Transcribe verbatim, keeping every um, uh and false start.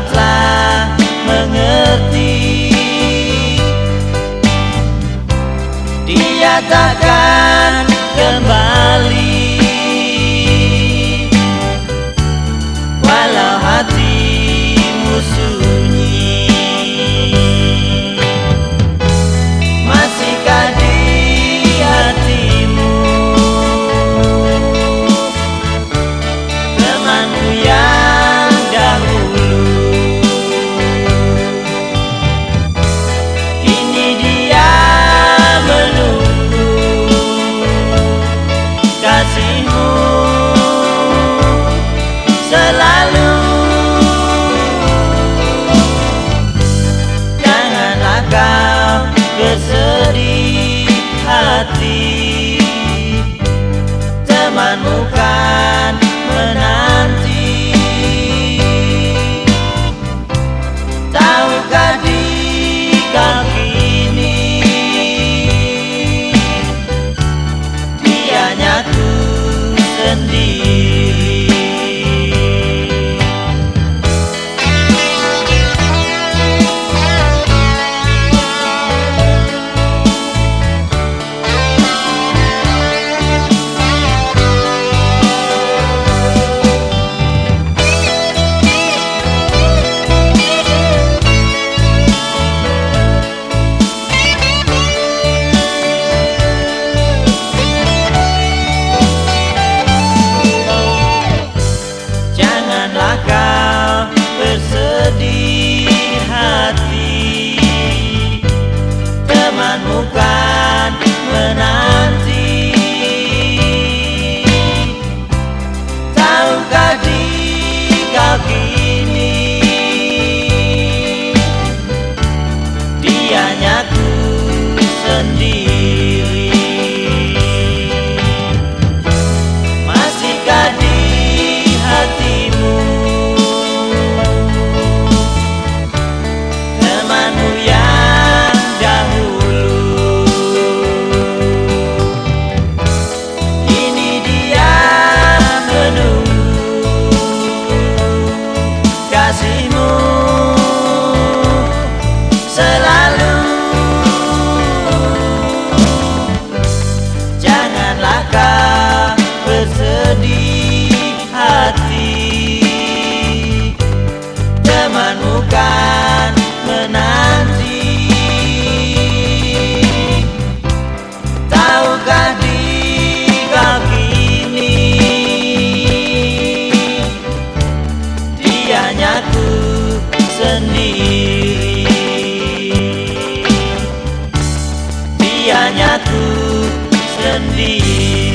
tetaplah mengerti, dia takkan kembali walau hatimu sunyi. Masihkah di hatimu temanmu yang dahulu? Kini dia menunggu kasihmu selalu. Janganlah kau bersedih hati, temanmu kan menanti. Tahukah dikau kini dianya ku sendiri. Janganlah kau bersedih hati, temanmu kan menanti. Tahukah dikau kini dianya ku sendiri. Masihkah di hatimu temanmu yang dahulu? Kini dia menunggu kasihmu selalu. Janganlah kau bersedih hati, temanmu kan menanti. Tahukah dikau kini dianya ku sendiri, dianya ku sendiri.